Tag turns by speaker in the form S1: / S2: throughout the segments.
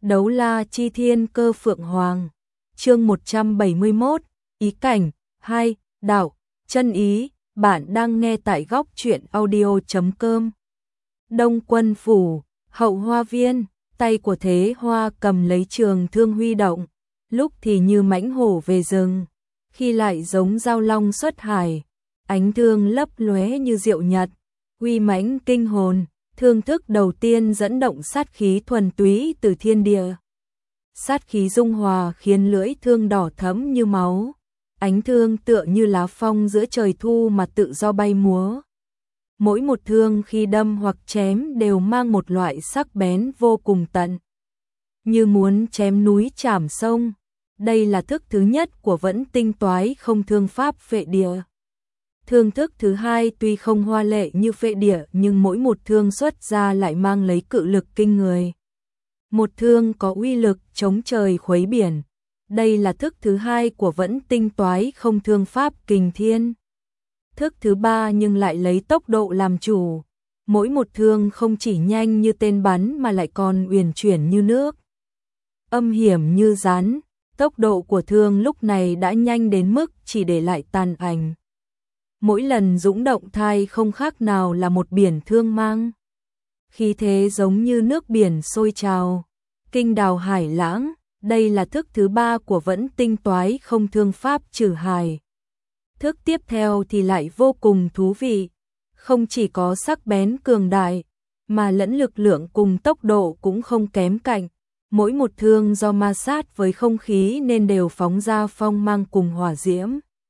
S1: Đấu la chi thiên cơ phượng hoàng. Chương 171, ý cảnh 2, đạo, chân ý. Bạn đang nghe tại góc truyện audio.com. Đông Quân phủ, hậu hoa viên, tay của Thế Hoa cầm lấy trường thương huy động, lúc thì như mãnh hổ về rừng, khi lại giống dao long xuất hải, ánh thương lấp lóe như diệu nhật, uy mãnh kinh hồn. Thương thức đầu tiên dẫn động sát khí thuần túy từ thiên địa. Sát khí dung hòa khiến lưỡi thương đỏ thẫm như máu, ánh thương tựa như lá phong giữa trời thu mà tự do bay múa. Mỗi một thương khi đâm hoặc chém đều mang một loại sắc bén vô cùng tận, như muốn chém núi chảm sông. Đây là thức thứ nhất của Vẫn Tinh Toái Không Thương pháp Phệ Địa. Thương thức thứ hai tuy không hoa lệ như Phệ Địa nhưng mỗi một thương xuất ra lại mang lấy cự lực kinh người. Một thương có uy lực chống trời khuấy biển. Đây là thức thứ hai của Vẫn Tinh Toái Không Thương pháp Kình Thiên. Thức thứ ba nhưng lại lấy tốc độ làm chủ. Mỗi một thương không chỉ nhanh như tên bắn mà lại còn uyển chuyển như nước, âm hiểm như rắn. Tốc độ của thương lúc này đã nhanh đến mức chỉ để lại tàn ảnh. Mỗi lần dũng động thai không khác nào là một biển thương mang. Khí thế giống như nước biển sôi trào, kinh đào hải lãng. Đây là thức thứ ba của Vẫn Tinh Toái Không Thương pháp Trử Hải. Thức tiếp theo thì lại vô cùng thú vị, không chỉ có sắc bén cường đại, mà lẫn lực lượng cùng tốc độ cũng không kém cạnh. Mỗi một thương do ma sát với không khí nên đều phóng ra phong mang cùng hỏa diễm,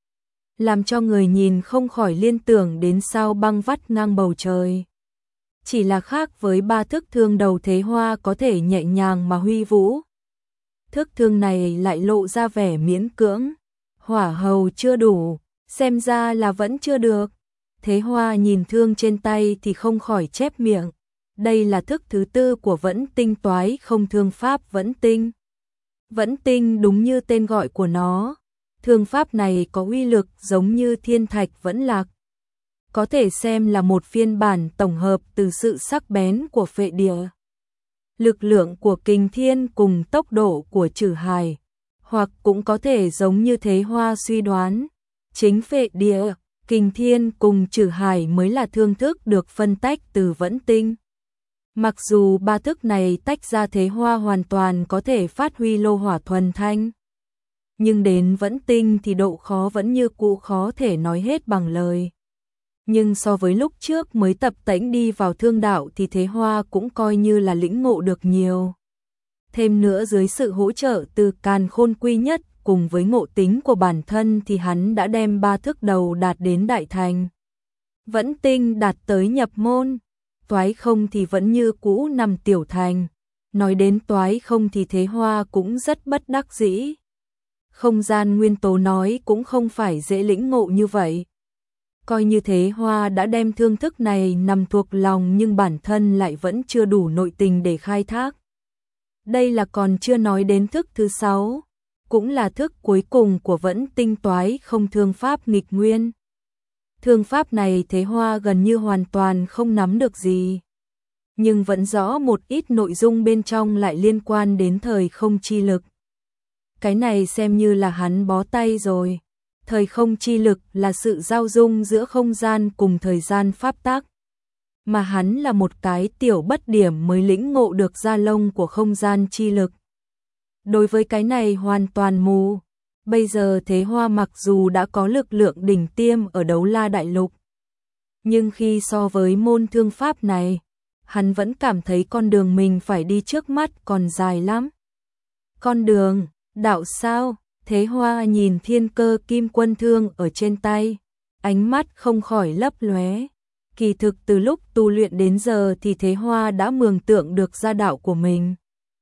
S1: làm cho người nhìn không khỏi liên tưởng đến sao băng vắt ngang bầu trời. Chỉ là khác với ba thức thương đầu, Thế Hoa có thể nhẹ nhàng mà huy vũ. Thức thương này lại lộ ra vẻ miễn cưỡng. Hỏa hầu chưa đủ, xem ra là vẫn chưa được. Thế Hoa nhìn thương trên tay thì không khỏi chép miệng. Đây là thức thứ tư của Vẫn Tinh Toái Không Thương pháp Vẫn Tinh. Vẫn Tinh đúng như tên gọi của nó. Thương pháp này có uy lực giống như thiên thạch vẫn lạc, có thể xem là một phiên bản tổng hợp từ sự sắc bén của Phệ Địa, lực lượng của Kình Thiên cùng tốc độ của Trử Hải. Hoặc cũng có thể giống như Thế Hoa suy đoán, chính Phệ Địa, Kình Thiên cùng Trử Hải mới là thương thức được phân tách từ Vẫn Tinh. Mặc dù ba thức này tách ra, Thế Hoa hoàn toàn có thể phát huy lô hỏa thuần thanh, nhưng đến Vẫn Tinh thì độ khó vẫn như cũ, khó thể nói hết bằng lời. Nhưng so với lúc trước mới tập tễnh đi vào thương đạo thì Thế Hoa cũng coi như là lĩnh ngộ được nhiều. Thêm nữa dưới sự hỗ trợ từ Càn Khôn Quy Nhất cùng với ngộ tính của bản thân thì hắn đã đem ba thức đầu đạt đến đại thành. Vẫn Tinh đạt tới nhập môn, Toái Không thì vẫn như cũ nằm tiểu thành. Nói đến Toái Không thì Thế Hoa cũng rất bất đắc dĩ. Không gian nguyên tố nói cũng không phải dễ lĩnh ngộ như vậy. Coi như Thế Hoa đã đem thương thức này nằm thuộc lòng nhưng bản thân lại vẫn chưa đủ nội tình để khai thác. Đây là còn chưa nói đến thức thứ 6, cũng là thức cuối cùng của Vẫn Tinh Toái Không Thương pháp nghịch nguyên. Thương pháp này Thế Hoa gần như hoàn toàn không nắm được gì, nhưng vẫn rõ một ít nội dung bên trong lại liên quan đến thời không chi lực. Cái này xem như là hắn bó tay rồi. Thời không chi lực là sự giao dung giữa không gian cùng thời gian pháp tắc, mà hắn là một cái tiểu bất điểm mới lĩnh ngộ được da lông của không gian chi lực. Đối với cái này hoàn toàn mù. Bây giờ Thế Hoa mặc dù đã có lực lượng đỉnh tiêm ở Đấu La Đại Lục, nhưng khi so với môn thương pháp này, hắn vẫn cảm thấy con đường mình phải đi trước mắt còn dài lắm. Con đường, đạo sao? Thế Hoa nhìn thiên cơ kim quân thương ở trên tay, ánh mắt không khỏi lấp lóe. Kỳ thực từ lúc tu luyện đến giờ thì Thế Hoa đã mường tượng được ra đạo của mình.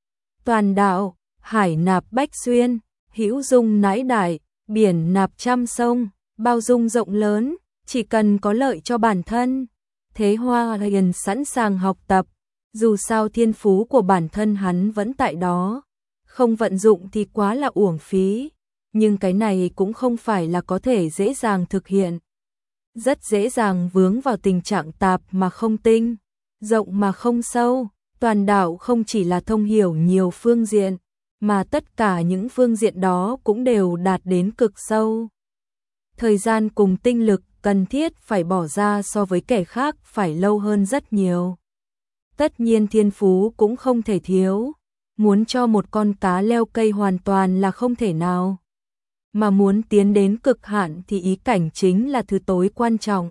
S1: Toàn đạo, hải nạp bách xuyên, hữu dung nãi đại, biển nạp trăm sông, bao dung rộng lớn, chỉ cần có lợi cho bản thân. Thế Hoa liền sẵn sàng học tập, dù sao thiên phú của bản thân hắn vẫn tại đó. Không vận dụng thì quá là uổng phí, nhưng cái này cũng không phải là có thể dễ dàng thực hiện. Rất dễ dàng vướng vào tình trạng tạp mà không tinh, rộng mà không sâu. Toàn đạo không chỉ là thông hiểu nhiều phương diện, mà tất cả những phương diện đó cũng đều đạt đến cực sâu. Thời gian cùng tinh lực cần thiết phải bỏ ra so với kẻ khác phải lâu hơn rất nhiều. Tất nhiên thiên phú cũng không thể thiếu, muốn cho một con cá leo cây hoàn toàn là không thể nào. Mà muốn tiến đến cực hạn thì ý cảnh chính là thứ tối quan trọng.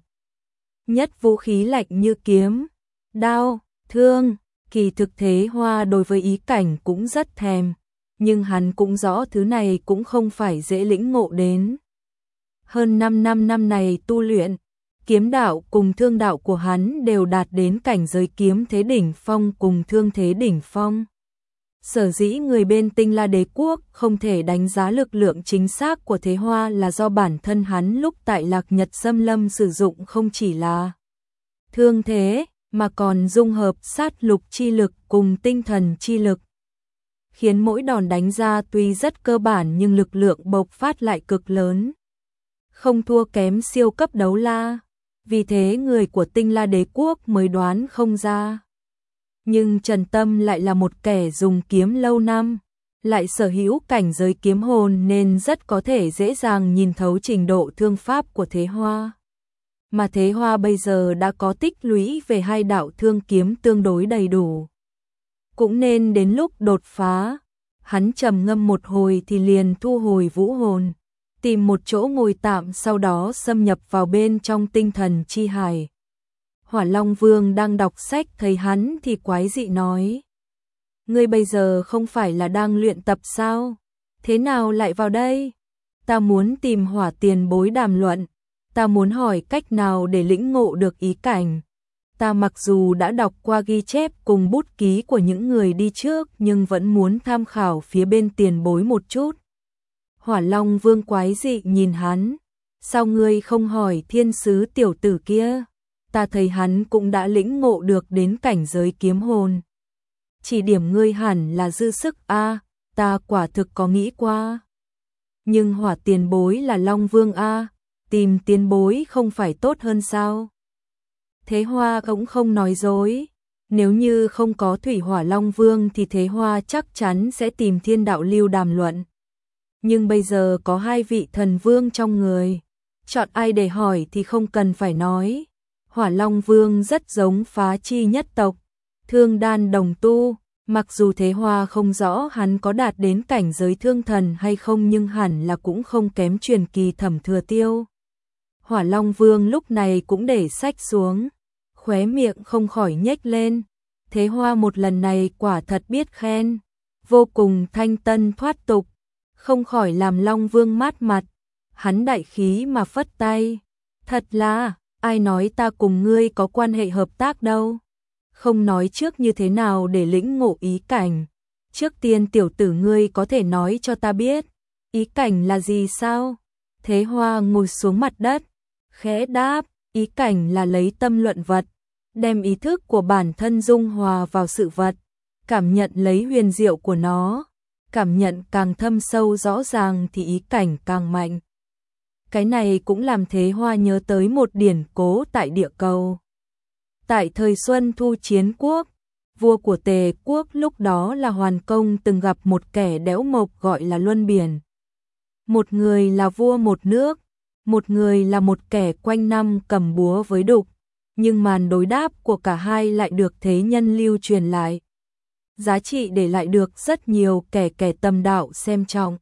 S1: Nhất vũ khí lạnh như kiếm, đao, thương, kỳ thực Thế Hoa đối với ý cảnh cũng rất thèm, nhưng hắn cũng rõ thứ này cũng không phải dễ lĩnh ngộ đến. Hơn 5 năm này tu luyện, kiếm đạo cùng thương đạo của hắn đều đạt đến cảnh giới kiếm thế đỉnh phong cùng thương thế đỉnh phong. Sở dĩ người bên Tinh La Đế Quốc không thể đánh giá lực lượng chính xác của Thế Hoa là do bản thân hắn lúc tại Lạc Nhật Xâm Lâm sử dụng không chỉ là thương thế, mà còn dung hợp sát lục chi lực cùng tinh thần chi lực. Khiến mỗi đòn đánh ra tuy rất cơ bản nhưng lực lượng bộc phát lại cực lớn. Không thua kém siêu cấp đấu la, vì thế người của Tinh La Đế Quốc mới đoán không ra. Nhưng Trần Tâm lại là một kẻ dùng kiếm lâu năm, lại sở hữu cảnh giới kiếm hồn nên rất có thể dễ dàng nhìn thấu trình độ thương pháp của Thế Hoa. Mà Thế Hoa bây giờ đã có tích lũy về hai đạo thương kiếm tương đối đầy đủ. Cũng nên đến lúc đột phá, hắn trầm ngâm một hồi thì liền thu hồi vũ hồn, tìm một chỗ ngồi tạm sau đó xâm nhập vào bên trong tinh thần chi hải. Hỏa Long Vương đang đọc sách thấy hắn thì quái dị nói: "Ngươi bây giờ không phải là đang luyện tập sao? Thế nào lại vào đây?" "Ta muốn tìm Hỏa tiền bối đàm luận, ta muốn hỏi cách nào để lĩnh ngộ được ý cảnh. Ta mặc dù đã đọc qua ghi chép cùng bút ký của những người đi trước nhưng vẫn muốn tham khảo phía bên tiền bối một chút." Hỏa Long Vương quái dị nhìn hắn: "Sao ngươi không hỏi thiên sứ tiểu tử kia? Ta thấy hắn cũng đã lĩnh ngộ được đến cảnh giới kiếm hồn. Chỉ điểm ngươi hẳn là dư sức a." "Ta quả thực có nghĩ qua. Nhưng Hỏa tiền bối là Long Vương a, tìm tiền bối không phải tốt hơn sao?" Thế Hoa cũng không nói dối. Nếu như không có Thủy Hỏa Long Vương thì Thế Hoa chắc chắn sẽ tìm Thiên Đạo Lưu đàm luận. Nhưng bây giờ có hai vị thần vương trong người, chọn ai để hỏi thì không cần phải nói. Hỏa Long Vương rất giống Phá Chi nhất tộc, thương đan đồng tu, mặc dù Thế Hoa không rõ hắn có đạt đến cảnh giới thương thần hay không nhưng hẳn là cũng không kém truyền kỳ Thẩm Thừa Tiêu. Hỏa Long Vương lúc này cũng để sách xuống, khóe miệng không khỏi nhếch lên. Thế Hoa một lần này quả thật biết khen, vô cùng thanh tân thoát tục, không khỏi làm Long Vương mát mặt. Hắn đại khí mà phất tay: "Thật là, ai nói ta cùng ngươi có quan hệ hợp tác đâu. Không nói trước như thế nào để lĩnh ngộ ý cảnh. Trước tiên tiểu tử ngươi có thể nói cho ta biết, ý cảnh là gì sao?" Thế Hoa ngồi xuống mặt đất, khẽ đáp: "Ý cảnh là lấy tâm luận vật, đem ý thức của bản thân dung hòa vào sự vật, cảm nhận lấy huyền diệu của nó, cảm nhận càng thâm sâu rõ ràng thì ý cảnh càng mạnh." Cái này cũng làm Thế Hoa nhớ tới một điển cố tại địa cầu. Tại thời Xuân Thu Chiến Quốc, vua của Tề Quốc lúc đó là Hoàn Công từng gặp một kẻ đẽo mộc gọi là Luân Biển. Một người là vua một nước, một người là một kẻ quanh năm cầm búa với đục, nhưng màn đối đáp của cả hai lại được thế nhân lưu truyền lại. Giá trị để lại được rất nhiều kẻ tâm đạo xem trọng.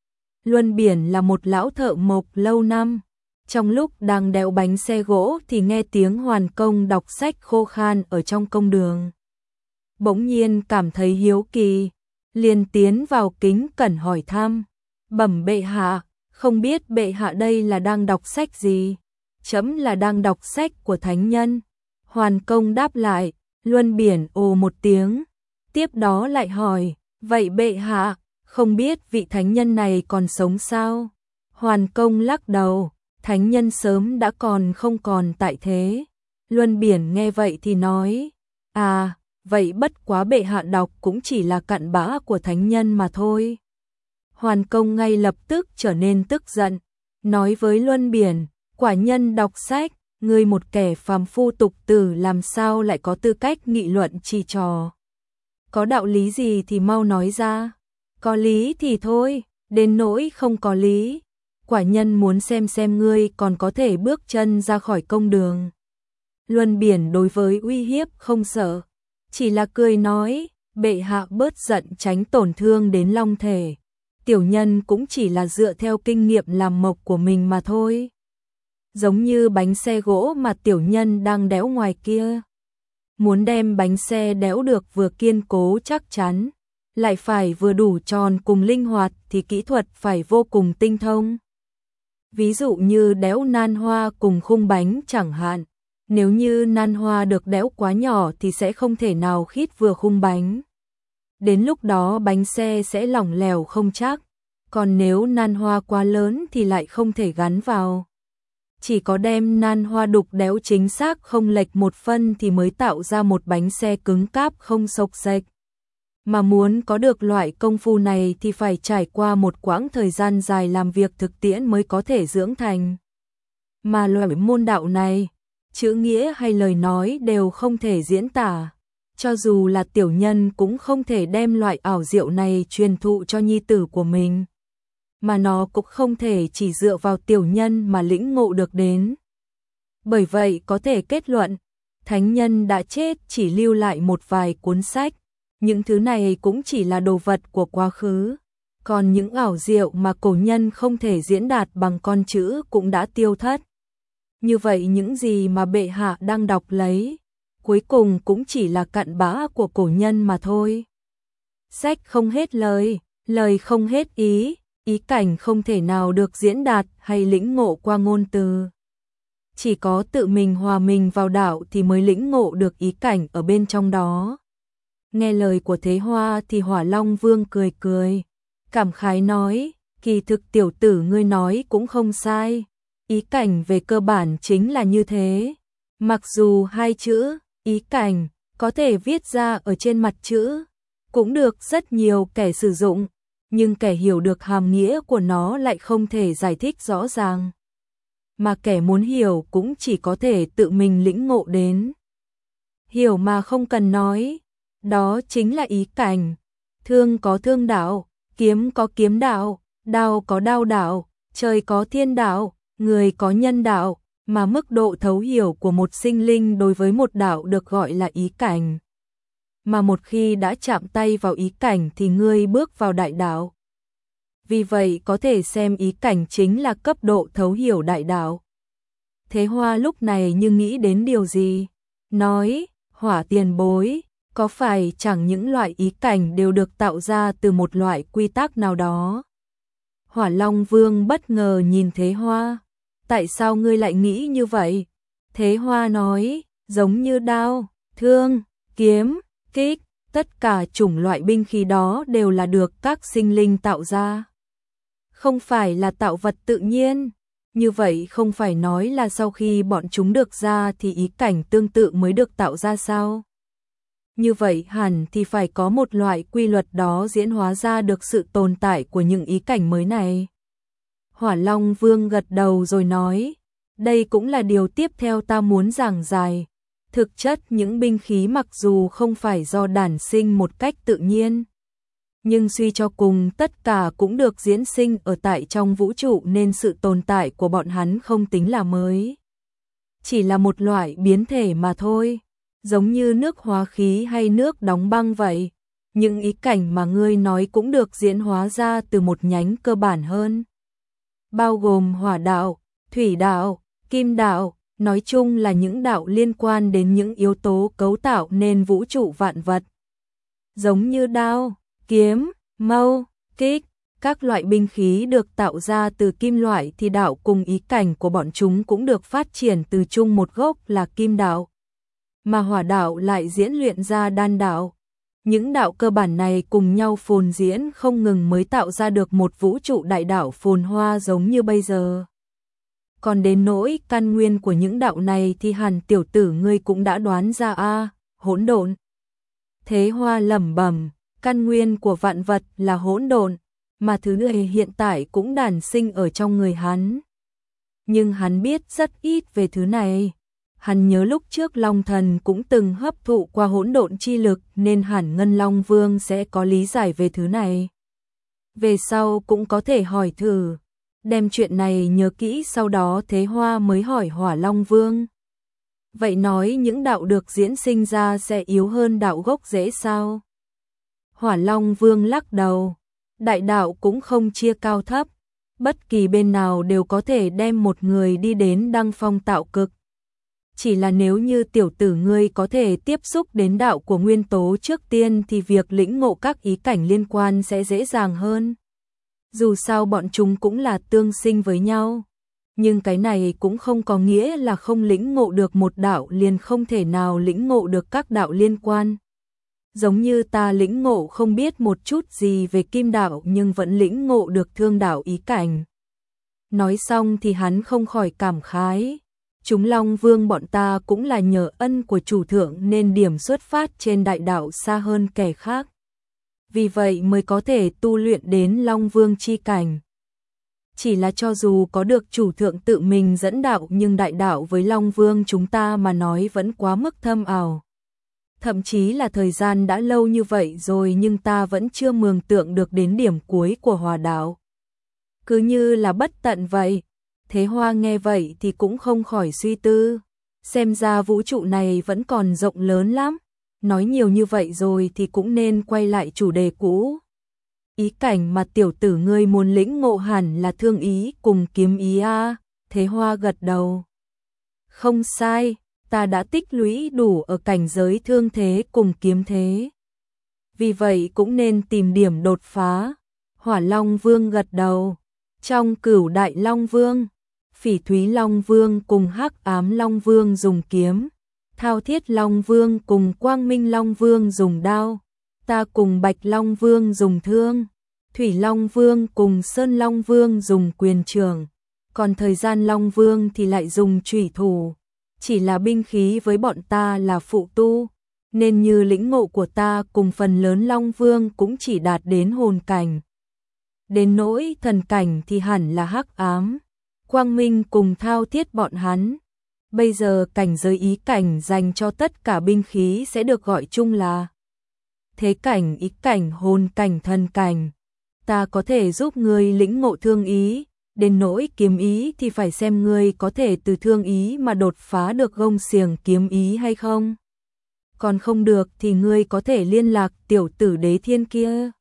S1: Luân Biển là một lão thợ mộc lâu năm. Trong lúc đang đẽo bánh xe gỗ thì nghe tiếng Hoàn Công đọc sách khô khan ở trong công đường. Bỗng nhiên cảm thấy hiếu kỳ, liền tiến vào kính cẩn hỏi thăm: "Bẩm bệ hạ, không biết bệ hạ đây là đang đọc sách gì?" "Trẫm là đang đọc sách của thánh nhân." Hoàn Công đáp lại. Luân Biển ồ một tiếng, tiếp đó lại hỏi: "Vậy bệ hạ, không biết vị thánh nhân này còn sống sao?" Hoàn Công lắc đầu: "Thánh nhân sớm đã không còn tại thế." Luân Biển nghe vậy thì nói: "À, vậy bất quá bệ hạ đọc cũng chỉ là cặn bã của thánh nhân mà thôi." Hoàn Công ngay lập tức trở nên tức giận, nói với Luân Biển: "Quả nhân đọc sách, ngươi một kẻ phàm phu tục tử làm sao lại có tư cách nghị luận chi trò?" có đạo lý gì thì mau nói ra. Có lý thì thôi, đến nỗi không có lý. Quả nhân muốn xem ngươi còn có thể bước chân ra khỏi công đường. Luân Biển đối với uy hiếp không sợ, chỉ là cười nói, bệ hạ bớt giận tránh tổn thương đến long thể. Tiểu nhân cũng chỉ là dựa theo kinh nghiệm làm mộc của mình mà thôi. Giống như bánh xe gỗ mà tiểu nhân đang đẽo ngoài kia. Muốn đem bánh xe đẽo được vừa kiên cố chắc chắn, lại phải vừa đủ tròn cùng linh hoạt thì kỹ thuật phải vô cùng tinh thông. Ví dụ như đẽo nan hoa cùng khung bánh chẳng hạn, nếu như nan hoa được đẽo quá nhỏ thì sẽ không thể nào khít vừa khung bánh. Đến lúc đó bánh xe sẽ lỏng lẻo không chắc, còn nếu nan hoa quá lớn thì lại không thể gắn vào. Chỉ có đem nan hoa đục đẽo chính xác không lệch một phân thì mới tạo ra một bánh xe cứng cáp không xộc xệch. Mà muốn có được loại công phu này thì phải trải qua một quãng thời gian dài làm việc thực tiễn mới có thể dưỡng thành. Mà loại môn đạo này, chữ nghĩa hay lời nói đều không thể diễn tả. Cho dù là tiểu nhân cũng không thể đem loại ảo diệu này truyền thụ cho nhi tử của mình. Mà nó cũng không thể chỉ dựa vào tiểu nhân mà lĩnh ngộ được đến. Bởi vậy có thể kết luận, thánh nhân đã chết chỉ lưu lại một vài cuốn sách. Những thứ này cũng chỉ là đồ vật của quá khứ. Còn những ảo diệu mà cổ nhân không thể diễn đạt bằng con chữ cũng đã tiêu thất. Như vậy những gì mà bệ hạ đang đọc lấy, cuối cùng cũng chỉ là cặn bã của cổ nhân mà thôi. Sách không hết lời, lời không hết ý, ý cảnh không thể nào được diễn đạt hay lĩnh ngộ qua ngôn từ. Chỉ có tự mình hòa mình vào đạo thì mới lĩnh ngộ được ý cảnh ở bên trong đó. Nghe lời của Thế Hoa thì Hỏa Long Vương cười cười, cảm khái nói, kỳ thực tiểu tử ngươi nói cũng không sai. Ý cảnh về cơ bản chính là như thế. Mặc dù hai chữ, ý cảnh, có thể viết ra ở trên mặt chữ, cũng được rất nhiều kẻ sử dụng, nhưng kẻ hiểu được hàm nghĩa của nó lại không thể giải thích rõ ràng. Mà kẻ muốn hiểu cũng chỉ có thể tự mình lĩnh ngộ đến. Hiểu mà không cần nói, đó chính là ý cảnh. Thương có thương đạo, kiếm có kiếm đạo, đao có đao đạo, trời có thiên đạo, người có nhân đạo, mà mức độ thấu hiểu của một sinh linh đối với một đạo được gọi là ý cảnh. Mà một khi đã chạm tay vào ý cảnh thì ngươi bước vào đại đạo. Vì vậy có thể xem ý cảnh chính là cấp độ thấu hiểu đại đạo. Thế Hoa lúc này như nghĩ đến điều gì, nói, Hỏa tiền bối, có phải chẳng những loại ý cảnh đều được tạo ra từ một loại quy tắc nào đó? Hỏa Long Vương bất ngờ nhìn Thế Hoa, tại sao ngươi lại nghĩ như vậy? Thế Hoa nói, giống như đao, thương, kiếm, kích, tất cả chủng loại binh khí đó đều là được các sinh linh tạo ra. Không phải là tạo vật tự nhiên. Như vậy không phải nói là sau khi bọn chúng được ra thì ý cảnh tương tự mới được tạo ra sao? Như vậy hẳn thì phải có một loại quy luật đó diễn hóa ra được sự tồn tại của những ý cảnh mới này. Hỏa Long Vương gật đầu rồi nói, đây cũng là điều tiếp theo ta muốn giảng giải. Thực chất những binh khí mặc dù không phải do đản sinh một cách tự nhiên, nhưng suy cho cùng tất cả cũng được diễn sinh ở tại trong vũ trụ nên sự tồn tại của bọn hắn không tính là mới. Chỉ là một loại biến thể mà thôi, giống như nước hóa khí hay nước đóng băng vậy. Những ý cảnh mà ngươi nói cũng được diễn hóa ra từ một nhánh cơ bản hơn, bao gồm hỏa đạo, thủy đạo, kim đạo, nói chung là những đạo liên quan đến những yếu tố cấu tạo nên vũ trụ vạn vật. Giống như đao, kiếm, mâu, kích, các loại binh khí được tạo ra từ kim loại thì đạo cùng ý cảnh của bọn chúng cũng được phát triển từ chung một gốc là kim đạo. Mà hỏa đạo lại diễn luyện ra đan đạo. Những đạo cơ bản này cùng nhau phồn diễn không ngừng mới tạo ra được một vũ trụ đại đạo phồn hoa giống như bây giờ. Còn đến nỗi căn nguyên của những đạo này thì hẳn tiểu tử ngươi cũng đã đoán ra hỗn độn. Thế Hoa lẩm bẩm, căn nguyên của vạn vật là hỗn độn, mà thứ này hiện tại cũng đản sinh ở trong người hắn. Nhưng hắn biết rất ít về thứ này. Hắn nhớ lúc trước Long Thần cũng từng hấp thụ qua hỗn độn chi lực nên hẳn Ngân Long Vương sẽ có lý giải về thứ này. Về sau cũng có thể hỏi thử. Đem chuyện này nhớ kỹ, sau đó Thế Hoa mới hỏi Hỏa Long Vương. Vậy nói những đạo được diễn sinh ra sẽ yếu hơn đạo gốc rễ sao? Hỏa Long Vương lắc đầu. Đại đạo cũng không chia cao thấp. Bất kỳ bên nào đều có thể đem một người đi đến đăng phong tạo cực. Chỉ là nếu như tiểu tử ngươi có thể tiếp xúc đến đạo của nguyên tố trước tiên thì việc lĩnh ngộ các ý cảnh liên quan sẽ dễ dàng hơn. Dù sao bọn chúng cũng là tương sinh với nhau. Nhưng cái này cũng không có nghĩa là không lĩnh ngộ được một đạo liền không thể nào lĩnh ngộ được các đạo liên quan. Giống như ta lĩnh ngộ không biết một chút gì về kim đạo nhưng vẫn lĩnh ngộ được thương đạo ý cảnh. Nói xong thì hắn không khỏi cảm khái. Chúng Long Vương bọn ta cũng là nhờ ân của chủ thượng nên điểm xuất phát trên đại đạo xa hơn kẻ khác. Vì vậy mới có thể tu luyện đến Long Vương chi cảnh. Chỉ là cho dù có được chủ thượng tự mình dẫn đạo nhưng đại đạo với Long Vương chúng ta mà nói vẫn quá mức thâm ảo. Thậm chí là thời gian đã lâu như vậy rồi nhưng ta vẫn chưa mường tượng được đến điểm cuối của hòa đạo. Cứ như là bất tận vậy. Thế Hoa nghe vậy thì cũng không khỏi suy tư. Xem ra vũ trụ này vẫn còn rộng lớn lắm. Nói nhiều như vậy rồi thì cũng nên quay lại chủ đề cũ. Ý cảnh mà tiểu tử ngươi muốn lĩnh ngộ hẳn là thương ý cùng kiếm ý a. Thế Hoa gật đầu. Không sai, ta đã tích lũy đủ ở cảnh giới thương thế cùng kiếm thế. Vì vậy cũng nên tìm điểm đột phá. Hỏa Long Vương gật đầu. Trong Cửu Đại Long Vương, Phỉ Thúy Long Vương cùng Hắc Ám Long Vương dùng kiếm, Thao Thiết Long Vương cùng Quang Minh Long Vương dùng đao, ta cùng Bạch Long Vương dùng thương, Thủy Long Vương cùng Sơn Long Vương dùng quyền trường, còn Thời Gian Long Vương thì lại dùng chủy thủ. Chỉ là binh khí với bọn ta là phụ tu, nên như lĩnh ngộ của ta cùng phần lớn Long Vương cũng chỉ đạt đến hồn cảnh. Đến nỗi thần cảnh thì hẳn là Hắc Ám, Quang Minh cùng Thao Thiết bọn hắn. Bây giờ cảnh giới ý cảnh dành cho tất cả binh khí sẽ được gọi chung là thế cảnh, ý cảnh, hồn cảnh, thần cảnh. Ta có thể giúp ngươi lĩnh ngộ thương ý, đến nỗi kiếm ý thì phải xem ngươi có thể từ thương ý mà đột phá được gông xiềng kiếm ý hay không. Còn không được thì ngươi có thể liên lạc tiểu tử Đế Thiên kia.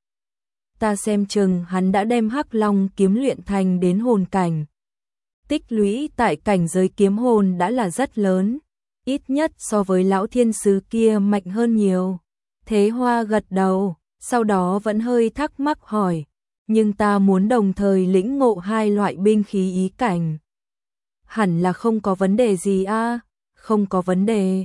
S1: Ta xem chừng hắn đã đem Hắc Long kiếm luyện thành đến hồn cảnh. Tích lũy tại cảnh giới kiếm hồn đã là rất lớn, ít nhất so với lão thiên sứ kia mạnh hơn nhiều. Thế Hoa gật đầu, sau đó vẫn hơi thắc mắc hỏi, nhưng ta muốn đồng thời lĩnh ngộ hai loại binh khí ý cảnh. Hẳn là không có vấn đề gì a? Không có vấn đề.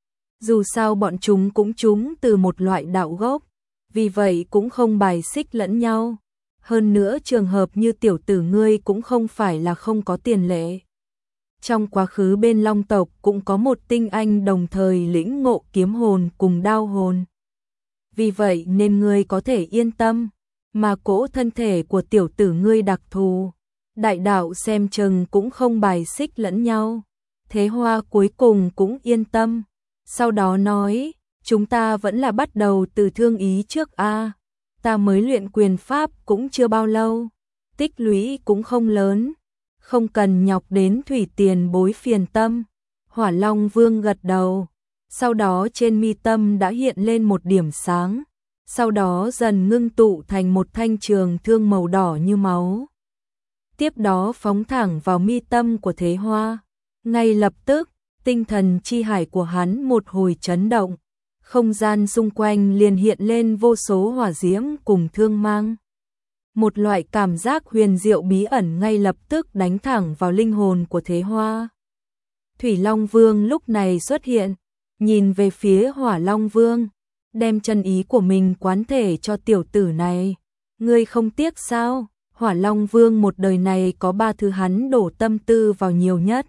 S1: Dù sao bọn chúng cũng trúng từ một loại đạo gốc, vì vậy cũng không bài xích lẫn nhau. Hơn nữa trường hợp như tiểu tử ngươi cũng không phải là không có tiền lệ. Trong quá khứ bên Long tộc cũng có một tinh anh đồng thời lĩnh ngộ kiếm hồn cùng đao hồn. Vì vậy nên ngươi có thể yên tâm, mà cỗ thân thể của tiểu tử ngươi đặc thù, đại đạo xem chừng cũng không bài xích lẫn nhau. Thế Hoa cuối cùng cũng yên tâm, sau đó nói, chúng ta vẫn là bắt đầu từ thương ý trước a. Ta mới luyện quyền pháp cũng chưa bao lâu, tích lũy cũng không lớn, không cần nhọc đến thủy tiền bối phiền tâm. Hỏa Long Vương gật đầu, sau đó trên mi tâm đã hiện lên một điểm sáng, sau đó dần ngưng tụ thành một thanh trường thương màu đỏ như máu. Tiếp đó phóng thẳng vào mi tâm của Thế Hoa, ngay lập tức, tinh thần chi hải của hắn một hồi chấn động. Không gian xung quanh liền hiện lên vô số hỏa diễm cùng thương mang. Một loại cảm giác huyền diệu bí ẩn ngay lập tức đánh thẳng vào linh hồn của Thế Hoa. Thủy Long Vương lúc này xuất hiện, nhìn về phía Hỏa Long Vương, đem chân ý của mình quán thể cho tiểu tử này. Ngươi không tiếc sao? Hỏa Long Vương một đời này có ba thứ hắn đổ tâm tư vào nhiều nhất.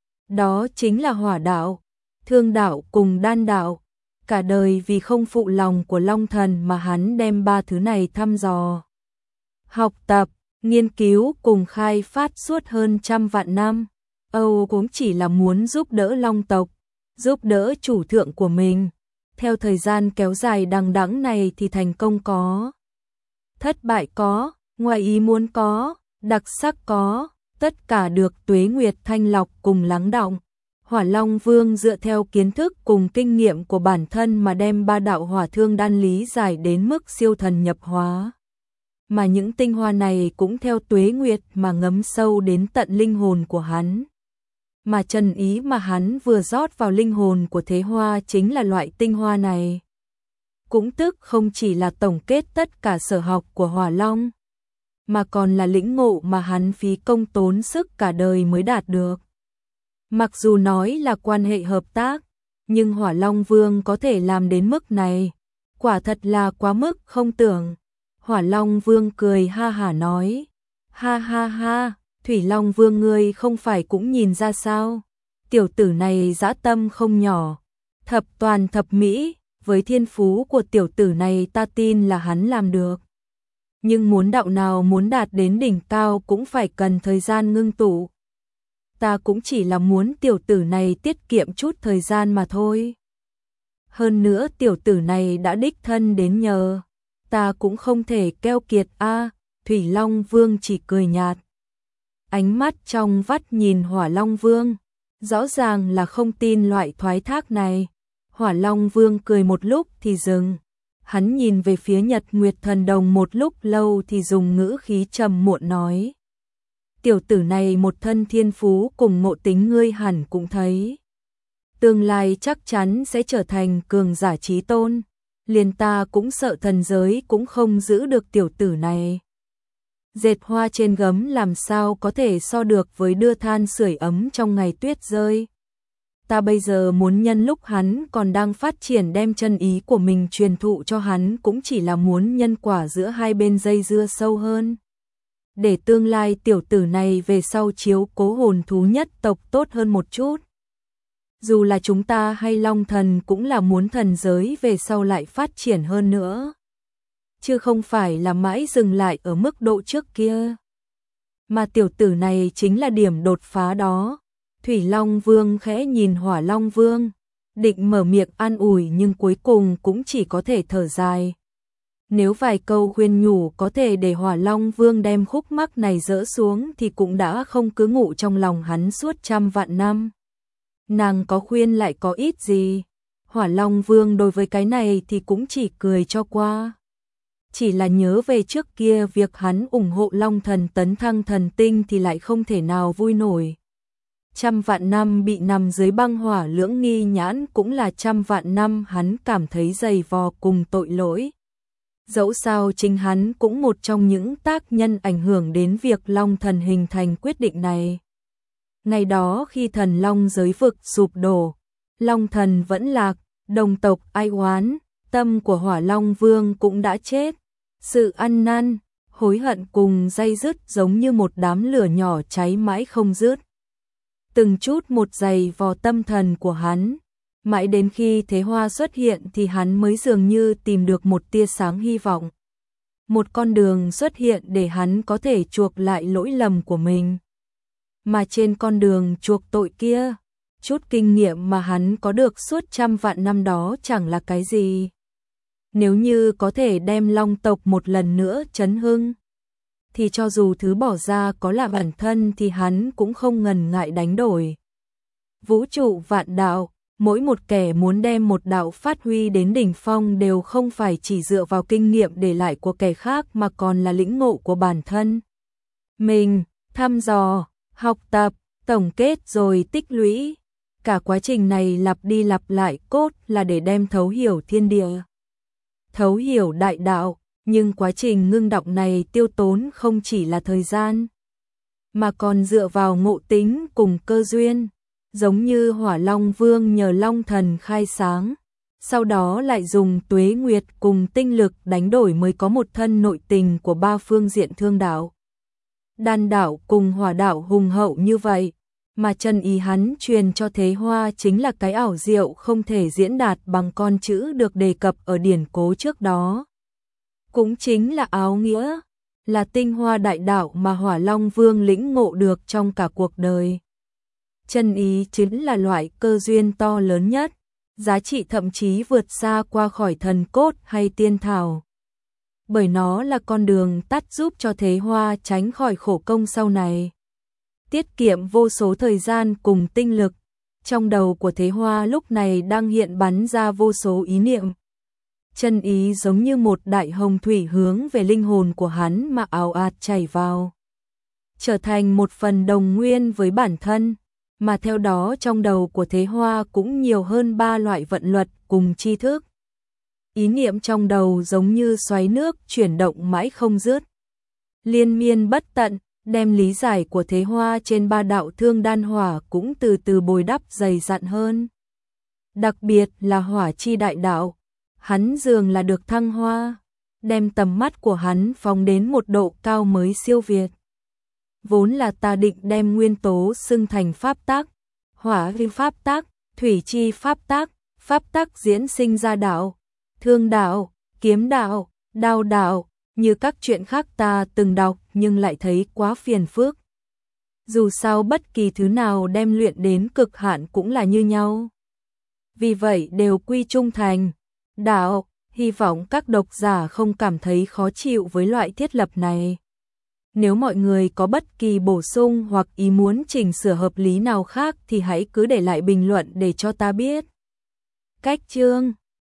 S1: Đó chính là hỏa đạo, thương đạo cùng đan đạo. Cả đời vì không phụ lòng của Long Thần mà hắn đem ba thứ này thăm dò, học tập, nghiên cứu cùng khai phát suốt hơn trăm vạn năm. Âu cũng chỉ là muốn giúp đỡ Long tộc, giúp đỡ chủ thượng của mình. Theo thời gian kéo dài đằng đẵng này thì thành công có, thất bại có, ngoài ý muốn có, đặc sắc có, tất cả được Tuế Nguyệt thanh lọc cùng lắng đọng. Hỏa Long Vương dựa theo kiến thức cùng kinh nghiệm của bản thân mà đem ba đạo hỏa thương đan lý giải đến mức siêu thần nhập hóa. Mà những tinh hoa này cũng theo Tuế Nguyệt mà ngấm sâu đến tận linh hồn của hắn. Mà chân ý mà hắn vừa rót vào linh hồn của Thế Hoa chính là loại tinh hoa này. Cũng tức không chỉ là tổng kết tất cả sở học của Hỏa Long, mà còn là lĩnh ngộ mà hắn phí công tốn sức cả đời mới đạt được. Mặc dù nói là quan hệ hợp tác, nhưng Hỏa Long Vương có thể làm đến mức này, quả thật là quá mức không tưởng. Hỏa Long Vương cười ha hả nói, ha ha ha, Thủy Long Vương ngươi không phải cũng nhìn ra sao, tiểu tử này dã tâm không nhỏ, thập toàn thập mỹ, với thiên phú của tiểu tử này ta tin là hắn làm được. Nhưng muốn đạo nào muốn đạt đến đỉnh cao cũng phải cần thời gian ngưng tụ. Ta cũng chỉ là muốn tiểu tử này tiết kiệm chút thời gian mà thôi. Hơn nữa tiểu tử này đã đích thân đến nhờ, ta cũng không thể keo kiệt a. Thủy Long Vương chỉ cười nhạt. Ánh mắt trong vắt nhìn Hỏa Long Vương, rõ ràng là không tin loại thoái thác này. Hỏa Long Vương cười một lúc thì dừng. Hắn nhìn về phía Nhật Nguyệt Thần Đồng một lúc lâu thì dùng ngữ khí trầm muộn nói. Tiểu tử này một thân thiên phú cùng ngộ tính ngươi hẳn cũng thấy. Tương lai chắc chắn sẽ trở thành cường giả chí tôn. Liền ta cũng sợ thần giới cũng không giữ được tiểu tử này. Dệt hoa trên gấm làm sao có thể so được với đưa than sưởi ấm trong ngày tuyết rơi. Ta bây giờ muốn nhân lúc hắn còn đang phát triển đem chân ý của mình truyền thụ cho hắn cũng chỉ là muốn nhân quả giữa hai bên dây dưa sâu hơn. Để tương lai tiểu tử này về sau chiếu cố hồn thú nhất tộc tốt hơn một chút. Dù là chúng ta hay Long Thần cũng là muốn thần giới về sau lại phát triển hơn nữa. Chứ không phải là mãi dừng lại ở mức độ trước kia. Mà tiểu tử này chính là điểm đột phá đó. Thủy Long Vương khẽ nhìn Hỏa Long Vương, định mở miệng an ủi nhưng cuối cùng cũng chỉ có thể thở dài. Nếu vài câu khuyên nhủ có thể để Hỏa Long Vương đem khúc mắc này dỡ xuống thì cũng đã không cứ ngụ trong lòng hắn suốt trăm vạn năm. Nàng có khuyên lại có ít gì. Hỏa Long Vương đối với cái này thì cũng chỉ cười cho qua. Chỉ là nhớ về trước kia việc hắn ủng hộ Long Thần tấn thăng thần tinh thì lại không thể nào vui nổi. Trăm vạn năm bị nằm dưới băng hỏa lưỡng nghi nhãn cũng là trăm vạn năm hắn cảm thấy dày vò cùng tội lỗi. Dẫu sao chính hắn cũng một trong những tác nhân ảnh hưởng đến việc Long Thần hình thành quyết định này. Ngày đó khi thần Long giới vực sụp đổ, Long Thần vẫn lạc, đồng tộc ai oán, tâm của Hỏa Long Vương cũng đã chết. Sự ăn năn, hối hận cùng day dứt giống như một đám lửa nhỏ cháy mãi không dứt. Từng chút một dày vò tâm thần của hắn, mãi đến khi Thế Hoa xuất hiện thì hắn mới dường như tìm được một tia sáng hy vọng. Một con đường xuất hiện để hắn có thể chuộc lại lỗi lầm của mình. Mà trên con đường chuộc tội kia, chút kinh nghiệm mà hắn có được suốt trăm vạn năm đó chẳng là cái gì. Nếu như có thể đem Long tộc một lần nữa chấn hưng, thì cho dù thứ bỏ ra có là bản thân thì hắn cũng không ngần ngại đánh đổi. Vũ trụ vạn đạo, mỗi một kẻ muốn đem một đạo phát huy đến đỉnh phong đều không phải chỉ dựa vào kinh nghiệm để lại của kẻ khác mà còn là lĩnh ngộ của bản thân. Mình, thăm dò, học tập, tổng kết rồi tích lũy. Cả quá trình này lặp đi lặp lại cốt là để đem thấu hiểu thiên địa, thấu hiểu đại đạo. Nhưng quá trình ngưng đọng này tiêu tốn không chỉ là thời gian, mà còn dựa vào ngộ tính cùng cơ duyên, giống như Hỏa Long Vương nhờ Long Thần khai sáng, sau đó lại dùng tuế nguyệt cùng tinh lực đánh đổi mới có một thân nội tình của ba phương diện thương đạo. Đan đạo cùng hỏa đạo hùng hậu như vậy, mà chân ý hắn truyền cho Thế Hoa chính là cái ảo diệu không thể diễn đạt bằng con chữ được đề cập ở điển cố trước đó. Cũng chính là áo nghĩa, là tinh hoa đại đạo mà Hỏa Long Vương lĩnh ngộ được trong cả cuộc đời. Chân ý chính là loại cơ duyên to lớn nhất, giá trị thậm chí vượt xa qua khỏi thần cốt hay tiên thảo. Bởi nó là con đường tắt giúp cho Thế Hoa tránh khỏi khổ công sau này. Tiết kiệm vô số thời gian cùng tinh lực. Trong đầu của Thế Hoa lúc này đang hiện bắn ra vô số ý niệm. Chân ý giống như một đại hồng thủy hướng về linh hồn của hắn mà ào ạt chảy vào. Trở thành một phần đồng nguyên với bản thân, mà theo đó trong đầu của Thế Hoa cũng nhiều hơn 3 loại vận luật cùng tri thức. Ý niệm trong đầu giống như xoáy nước chuyển động mãi không dứt. Liên miên bất tận, đem lý giải của Thế Hoa trên 3 đạo thương đan hỏa cũng từ từ bồi đắp dày dặn hơn. Đặc biệt là hỏa chi đại đạo, hắn dường là được thăng hoa, đem tầm mắt của hắn phóng đến một độ cao mới siêu việt. Vốn là ta định đem nguyên tố xưng thành pháp tắc, hỏa vi pháp tắc, thủy chi pháp tắc diễn sinh ra đạo, thương đạo, kiếm đạo, đao đạo, như các chuyện khác ta từng đọc nhưng lại thấy quá phiền phức. Dù sao bất kỳ thứ nào đem luyện đến cực hạn cũng là như nhau. Vì vậy đều quy chung thành đạo, hy vọng các độc giả không cảm thấy khó chịu với loại thiết lập này. Nếu mọi người có bất kỳ bổ sung hoặc ý muốn chỉnh sửa hợp lý nào khác thì hãy cứ để lại bình luận để cho ta biết. Cách chương